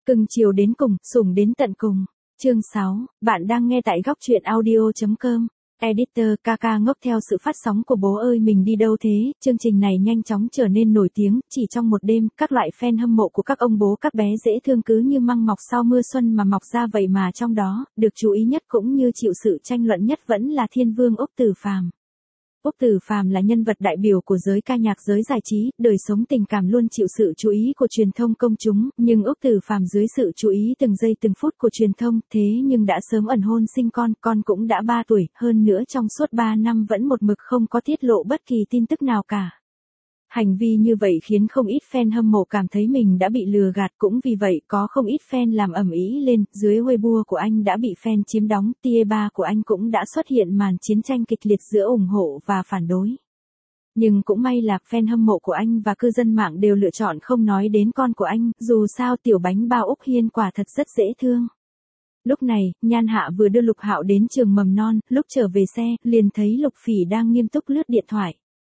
Cưng chiều đến cùng, sủng đến tận cùng. Chương 6, bạn đang nghe tại góc truyện audio.com. Editor Kaka ngốc theo sự phát sóng của Bố ơi mình đi đâu thế, chương trình này nhanh chóng trở nên nổi tiếng, chỉ trong một đêm, các loại fan hâm mộ của các ông bố các bé dễ thương cứ như măng mọc sau mưa xuân mà mọc ra vậy mà trong đó, được chú ý nhất cũng như chịu sự tranh luận nhất vẫn là Thiên Vương Úc Tử Phàm. Úc Tử Phàm là nhân vật đại biểu của giới ca nhạc giới giải trí, đời sống tình cảm luôn chịu sự chú ý của truyền thông công chúng, nhưng Úc Tử Phàm dưới sự chú ý từng giây từng phút của truyền thông, thế nhưng đã sớm ẩn hôn sinh con cũng đã 3 tuổi, hơn nữa trong suốt 3 năm vẫn một mực không có tiết lộ bất kỳ tin tức nào cả. Hành vi như vậy khiến không ít fan hâm mộ cảm thấy mình đã bị lừa gạt, cũng vì vậy có không ít fan làm ầm ĩ lên, dưới Weibo của anh đã bị fan chiếm đóng, tier 3 của anh cũng đã xuất hiện màn chiến tranh kịch liệt giữa ủng hộ và phản đối. Nhưng cũng may là fan hâm mộ của anh và cư dân mạng đều lựa chọn không nói đến con của anh, dù sao tiểu bánh bao Úc Hiên quả thật rất dễ thương. Lúc này, Nhan Hạ vừa đưa Lục Hạo đến trường mầm non, lúc trở về xe, liền thấy Lục Phỉ đang nghiêm túc lướt điện thoại.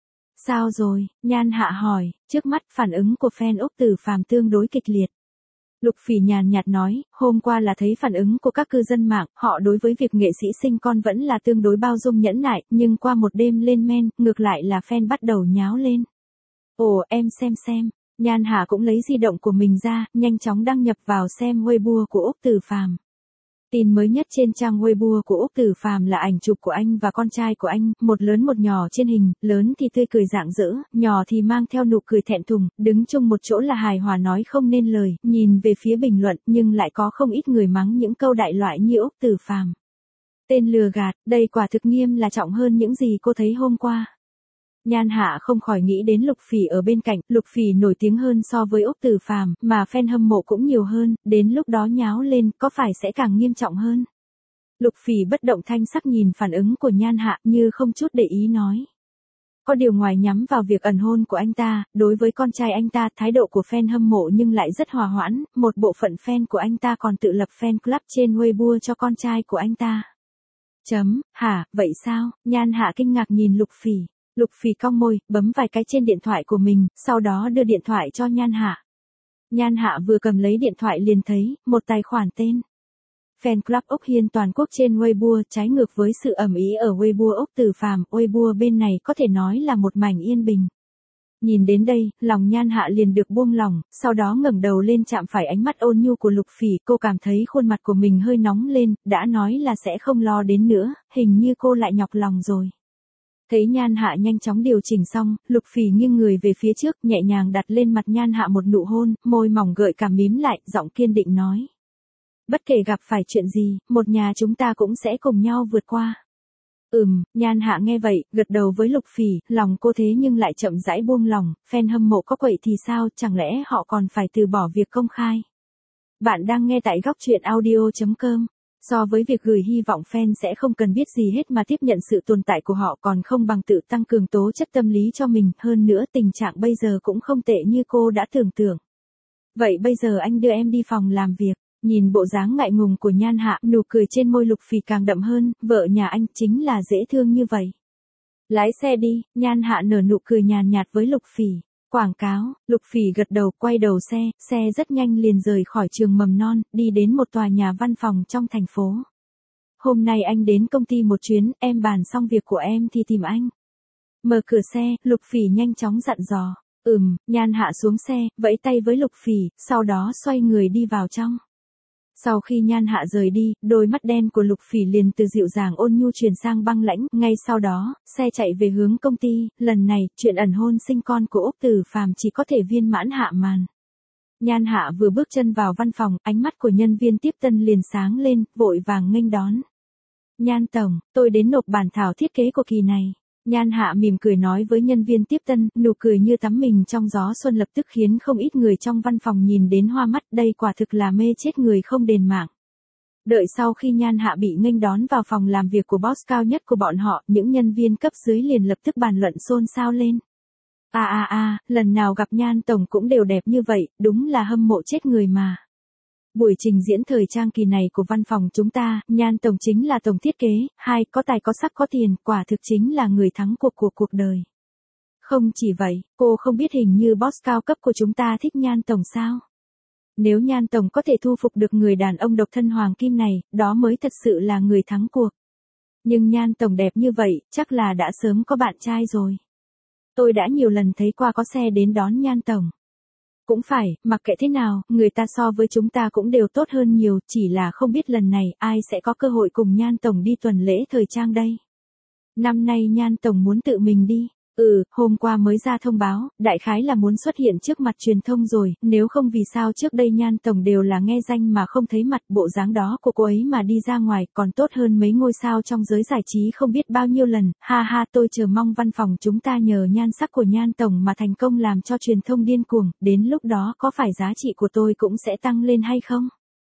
Sao rồi? Nhan Hạ hỏi, trước mắt phản ứng của fan Úc Tử Phàm tương đối kịch liệt. Lục Phỉ nhàn nhạt nói, hôm qua là thấy phản ứng của các cư dân mạng, họ đối với việc nghệ sĩ sinh con vẫn là tương đối bao dung nhẫn nại, nhưng qua một đêm lên men, ngược lại là fan bắt đầu nháo lên. Ồ, em xem. Nhan Hạ cũng lấy di động của mình ra, nhanh chóng đăng nhập vào xem Weibo của Úc Tử Phàm. Tin mới nhất trên trang Weibo của Úc Tử Phàm là ảnh chụp của anh và con trai của anh, một lớn một nhỏ trên hình, lớn thì tươi cười rạng rỡ, nhỏ thì mang theo nụ cười thẹn thùng, đứng chung một chỗ là hài hòa nói không nên lời, nhìn về phía bình luận nhưng lại có không ít người mắng những câu đại loại như Úc Tử Phàm. Tên lừa gạt, đây quả thực nghiêm là trọng hơn những gì cô thấy hôm qua. Nhan Hạ không khỏi nghĩ đến Lục Phỉ ở bên cạnh, Lục Phỉ nổi tiếng hơn so với Úc Tử Phàm, mà fan hâm mộ cũng nhiều hơn, đến lúc đó nháo lên, có phải sẽ càng nghiêm trọng hơn. Lục Phỉ bất động thanh sắc nhìn phản ứng của Nhan Hạ như không chút để ý nói. Có điều ngoài nhắm vào việc ẩn hôn của anh ta, đối với con trai anh ta, thái độ của fan hâm mộ nhưng lại rất hòa hoãn, một bộ phận fan của anh ta còn tự lập fan club trên Weibo cho con trai của anh ta. Hả, vậy sao? Nhan Hạ kinh ngạc nhìn Lục Phỉ. Lục Phỉ cong môi, bấm vài cái trên điện thoại của mình, sau đó đưa điện thoại cho Nhan Hạ. Nhan Hạ vừa cầm lấy điện thoại liền thấy, một tài khoản tên Fan Club Úc Hiên toàn quốc trên Weibo, trái ngược với sự ầm ĩ ở Weibo Úc Tử Phàm, Weibo bên này có thể nói là một mảnh yên bình. Nhìn đến đây, lòng Nhan Hạ liền được buông lỏng, sau đó ngẩng đầu lên chạm phải ánh mắt ôn nhu của Lục Phỉ, cô cảm thấy khuôn mặt của mình hơi nóng lên, đã nói là sẽ không lo đến nữa, hình như cô lại nhọc lòng rồi. Thấy Nhan Hạ nhanh chóng điều chỉnh xong, Lục Phỉ nghiêng người về phía trước, nhẹ nhàng đặt lên mặt Nhan Hạ một nụ hôn, môi mỏng gợi cảm mím lại, giọng kiên định nói. Bất kể gặp phải chuyện gì, một nhà chúng ta cũng sẽ cùng nhau vượt qua. Nhan Hạ nghe vậy, gật đầu với Lục Phỉ, lòng cô thế nhưng lại chậm rãi buông lòng, fan hâm mộ có quậy thì sao, chẳng lẽ họ còn phải từ bỏ việc công khai. Bạn đang nghe tại góc truyện audio.com. So với việc gửi hy vọng fan sẽ không cần biết gì hết mà tiếp nhận sự tồn tại của họ còn không bằng tự tăng cường tố chất tâm lý cho mình, hơn nữa tình trạng bây giờ cũng không tệ như cô đã tưởng tượng. Vậy bây giờ anh đưa em đi phòng làm việc. Nhìn bộ dáng ngại ngùng của Nhan Hạ, nụ cười trên môi Lục Phỉ càng đậm hơn, vợ nhà anh chính là dễ thương như vậy. Lái xe đi, Nhan Hạ nở nụ cười nhàn nhạt với Lục Phỉ. Quảng cáo, Lục Phỉ gật đầu, quay đầu xe rất nhanh liền rời khỏi trường mầm non, đi đến một tòa nhà văn phòng trong thành phố. Hôm nay anh đến công ty một chuyến, em bàn xong việc của em thì tìm anh. Mở cửa xe, Lục Phỉ nhanh chóng dặn dò. Nhan Hạ xuống xe, vẫy tay với Lục Phỉ, sau đó xoay người đi vào trong. Sau khi Nhan Hạ rời đi, đôi mắt đen của Lục Phỉ liền từ dịu dàng ôn nhu chuyển sang băng lãnh, ngay sau đó, xe chạy về hướng công ty, lần này, chuyện ẩn hôn sinh con của Úc Tử Phàm chỉ có thể viên mãn hạ màn. Nhan Hạ vừa bước chân vào văn phòng, ánh mắt của nhân viên tiếp tân liền sáng lên, vội vàng nghênh đón. Nhan tổng, tôi đến nộp bản thảo thiết kế của kỳ này. Nhan Hạ mỉm cười nói với nhân viên tiếp tân, nụ cười như tắm mình trong gió xuân lập tức khiến không ít người trong văn phòng nhìn đến hoa mắt, đây quả thực là mê chết người không đền mạng. Đợi sau khi Nhan Hạ bị nghênh đón vào phòng làm việc của boss cao nhất của bọn họ, những nhân viên cấp dưới liền lập tức bàn luận xôn xao lên. Lần nào gặp Nhan tổng cũng đều đẹp như vậy, đúng là hâm mộ chết người mà. Buổi trình diễn thời trang kỳ này của văn phòng chúng ta, Nhan tổng chính là tổng thiết kế, có tài có sắc có tiền, quả thực chính là người thắng cuộc của cuộc đời. Không chỉ vậy, cô không biết hình như boss cao cấp của chúng ta thích Nhan tổng sao? Nếu Nhan Tổng có thể thu phục được người đàn ông độc thân hoàng kim này, đó mới thật sự là người thắng cuộc. Nhưng Nhan Tổng đẹp như vậy, chắc là đã sớm có bạn trai rồi. Tôi đã nhiều lần thấy qua có xe đến đón Nhan Tổng. Cũng phải, mặc kệ thế nào, người ta so với chúng ta cũng đều tốt hơn nhiều, chỉ là không biết lần này ai sẽ có cơ hội cùng Nhan Tổng đi tuần lễ thời trang đây. Năm nay Nhan Tổng muốn tự mình đi. Hôm qua mới ra thông báo, đại khái là muốn xuất hiện trước mặt truyền thông rồi, nếu không vì sao trước đây Nhan Tổng đều là nghe danh mà không thấy mặt, bộ dáng đó của cô ấy mà đi ra ngoài còn tốt hơn mấy ngôi sao trong giới giải trí không biết bao nhiêu lần, ha ha, tôi chờ mong văn phòng chúng ta nhờ nhan sắc của Nhan Tổng mà thành công làm cho truyền thông điên cuồng, đến lúc đó có phải giá trị của tôi cũng sẽ tăng lên hay không?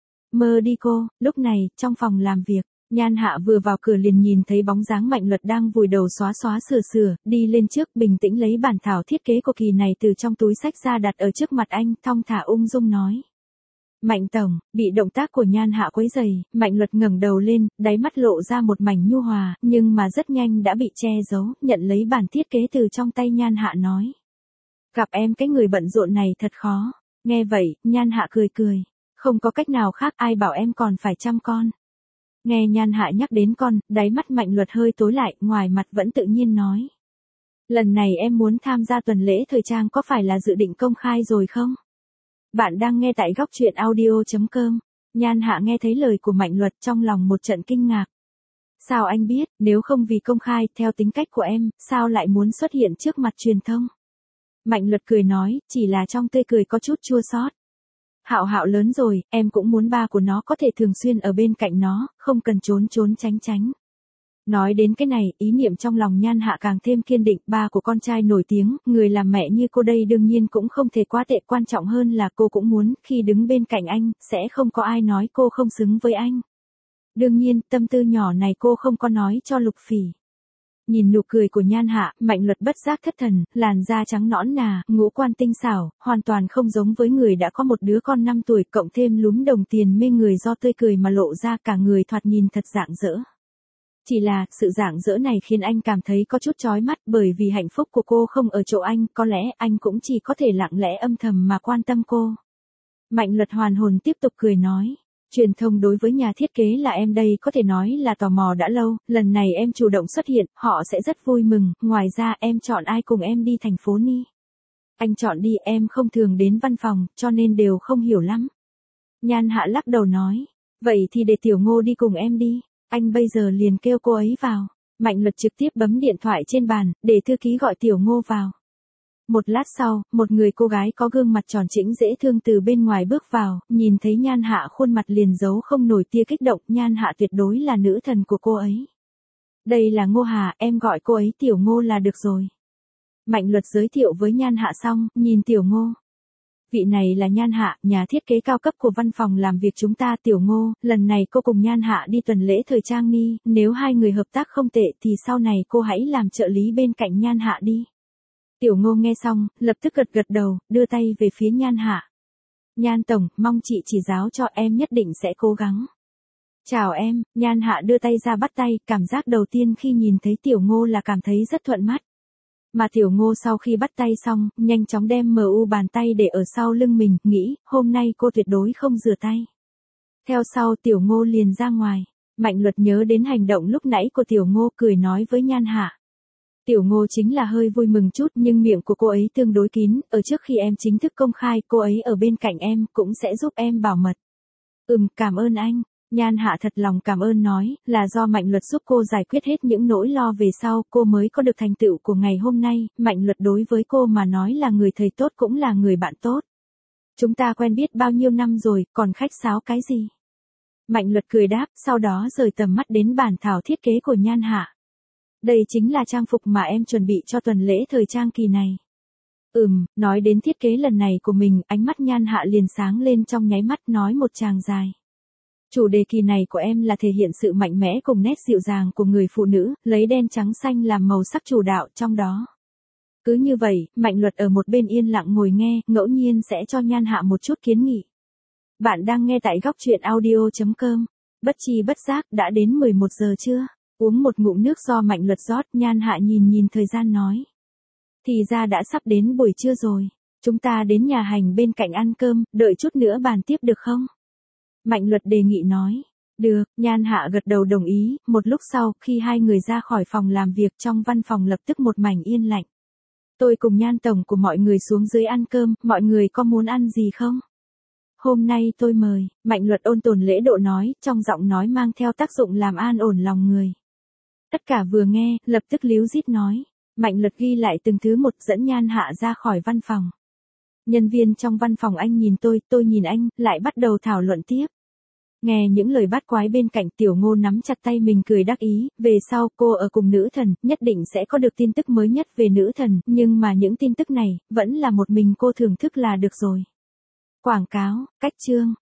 Mơ đi cô. Lúc này, trong phòng làm việc, Nhan Hạ vừa vào cửa liền nhìn thấy bóng dáng Mạnh Luật đang vùi đầu xóa sửa, đi lên trước bình tĩnh lấy bản thảo thiết kế của kỳ này từ trong túi xách ra đặt ở trước mặt anh, thong thả ung dung nói. Mạnh Tổng, bị động tác của Nhan Hạ quấy rầy, Mạnh Luật ngẩng đầu lên, đáy mắt lộ ra một mảnh nhu hòa, nhưng mà rất nhanh đã bị che giấu, nhận lấy bản thiết kế từ trong tay Nhan Hạ nói. Gặp em cái người bận rộn này thật khó. Nghe vậy, Nhan Hạ cười. Không có cách nào khác, ai bảo em còn phải chăm con. Nghe Nhan Hạ nhắc đến con, đáy mắt Mạnh Luật hơi tối lại, ngoài mặt vẫn tự nhiên nói. Lần này em muốn tham gia tuần lễ thời trang có phải là dự định công khai rồi không? Bạn đang nghe tại góc truyện audio.com. Nhan Hạ nghe thấy lời của Mạnh Luật trong lòng một trận kinh ngạc. Sao anh biết, nếu không vì công khai, theo tính cách của em, sao lại muốn xuất hiện trước mặt truyền thông? Mạnh Luật cười nói, chỉ là trong tươi cười có chút chua xót. Hạo lớn rồi, em cũng muốn ba của nó có thể thường xuyên ở bên cạnh nó, không cần trốn tránh. Nói đến cái này, ý niệm trong lòng Nhan Hạ càng thêm kiên định, ba của con trai nổi tiếng, người làm mẹ như cô đây đương nhiên cũng không thể quá tệ, quan trọng hơn là cô cũng muốn, khi đứng bên cạnh anh, sẽ không có ai nói cô không xứng với anh. Đương nhiên, tâm tư nhỏ này cô không có nói cho Lục Phỉ. Nhìn nụ cười của Nhan Hạ, Mạnh Luật bất giác thất thần, làn da trắng nõn nà, ngũ quan tinh xảo, hoàn toàn không giống với người đã có một đứa con 5 tuổi, cộng thêm lúm đồng tiền mê người do tươi cười mà lộ ra, cả người thoạt nhìn thật rạng rỡ. Chỉ là, sự rạng rỡ này khiến anh cảm thấy có chút chói mắt, bởi vì hạnh phúc của cô không ở chỗ anh, có lẽ anh cũng chỉ có thể lặng lẽ âm thầm mà quan tâm cô. Mạnh Luật hoàn hồn tiếp tục cười nói. Truyền thông đối với nhà thiết kế là em đây có thể nói là tò mò đã lâu, lần này em chủ động xuất hiện, họ sẽ rất vui mừng, ngoài ra em chọn ai cùng em đi thành phố Ni. Anh chọn đi, em không thường đến văn phòng, cho nên đều không hiểu lắm. Nhan Hạ lắc đầu nói, vậy thì để Tiểu Ngô đi cùng em đi, anh bây giờ liền kêu cô ấy vào. Mạnh Luật trực tiếp bấm điện thoại trên bàn, để thư ký gọi Tiểu Ngô vào. Một lát sau, một người cô gái có gương mặt tròn trĩnh dễ thương từ bên ngoài bước vào, nhìn thấy Nhan Hạ khuôn mặt liền giấu không nổi tia kích động, Nhan Hạ tuyệt đối là nữ thần của cô ấy. Đây là Ngô Hà, em gọi cô ấy Tiểu Ngô là được rồi. Mạnh Luật giới thiệu với Nhan Hạ xong, nhìn Tiểu Ngô. Vị này là Nhan Hạ, nhà thiết kế cao cấp của văn phòng làm việc chúng ta. Tiểu Ngô, lần này cô cùng Nhan Hạ đi tuần lễ thời trang Ni, nếu hai người hợp tác không tệ thì sau này cô hãy làm trợ lý bên cạnh Nhan Hạ đi. Tiểu Ngô nghe xong, lập tức gật đầu, đưa tay về phía Nhan Hạ. Nhan Tổng, mong chị chỉ giáo cho, em nhất định sẽ cố gắng. Chào em. Nhan Hạ đưa tay ra bắt tay, cảm giác đầu tiên khi nhìn thấy Tiểu Ngô là cảm thấy rất thuận mắt. Mà Tiểu Ngô sau khi bắt tay xong, nhanh chóng đem bàn tay để ở sau lưng mình, nghĩ, hôm nay cô tuyệt đối không rửa tay. Theo sau Tiểu Ngô liền ra ngoài. Mạnh Luật nhớ đến hành động lúc nãy của Tiểu Ngô, cười nói với Nhan Hạ. Tiểu Ngô chính là hơi vui mừng chút, nhưng miệng của cô ấy tương đối kín, ở trước khi em chính thức công khai, cô ấy ở bên cạnh em, cũng sẽ giúp em bảo mật. Cảm ơn anh. Nhan Hạ thật lòng cảm ơn nói, là do Mạnh Luật giúp cô giải quyết hết những nỗi lo về sau, cô mới có được thành tựu của ngày hôm nay. Mạnh Luật đối với cô mà nói là người thầy tốt cũng là người bạn tốt. Chúng ta quen biết bao nhiêu năm rồi, còn khách sáo cái gì? Mạnh Luật cười đáp, sau đó rời tầm mắt đến bản thảo thiết kế của Nhan Hạ. Đây chính là trang phục mà em chuẩn bị cho tuần lễ thời trang kỳ này. Nói đến thiết kế lần này của mình, ánh mắt Nhan Hạ liền sáng lên trong nháy mắt, nói một tràng dài. Chủ đề kỳ này của em là thể hiện sự mạnh mẽ cùng nét dịu dàng của người phụ nữ, lấy đen trắng xanh làm màu sắc chủ đạo trong đó. Cứ như vậy, Mạnh Luật ở một bên yên lặng ngồi nghe, ngẫu nhiên sẽ cho Nhan Hạ một chút kiến nghị. Bạn đang nghe tại góc truyện audio.com. Bất chi bất giác, đã đến 11 giờ trưa. Uống một ngụm nước do Mạnh Luật rót, Nhan Hạ nhìn thời gian nói. Thì ra đã sắp đến buổi trưa rồi. Chúng ta đến nhà hành bên cạnh ăn cơm, đợi chút nữa bàn tiếp được không? Mạnh Luật đề nghị nói. Được, Nhan Hạ gật đầu đồng ý, một lúc sau, khi hai người ra khỏi phòng làm việc trong văn phòng lập tức một mảnh yên lạnh. Tôi cùng Nhan tổng của mọi người xuống dưới ăn cơm, mọi người có muốn ăn gì không? Hôm nay tôi mời, Mạnh Luật ôn tồn lễ độ nói, trong giọng nói mang theo tác dụng làm an ổn lòng người. Tất cả vừa nghe, lập tức líu rít nói. Mạnh Luật ghi lại từng thứ một dẫn Nhan Hạ ra khỏi văn phòng. Nhân viên trong văn phòng anh nhìn tôi nhìn anh, lại bắt đầu thảo luận tiếp. Nghe những lời bát quái bên cạnh Tiểu Ngô nắm chặt tay mình cười đắc ý, về sau cô ở cùng nữ thần, nhất định sẽ có được tin tức mới nhất về nữ thần, nhưng mà những tin tức này, vẫn là một mình cô thưởng thức là được rồi. Quảng cáo, cách chương,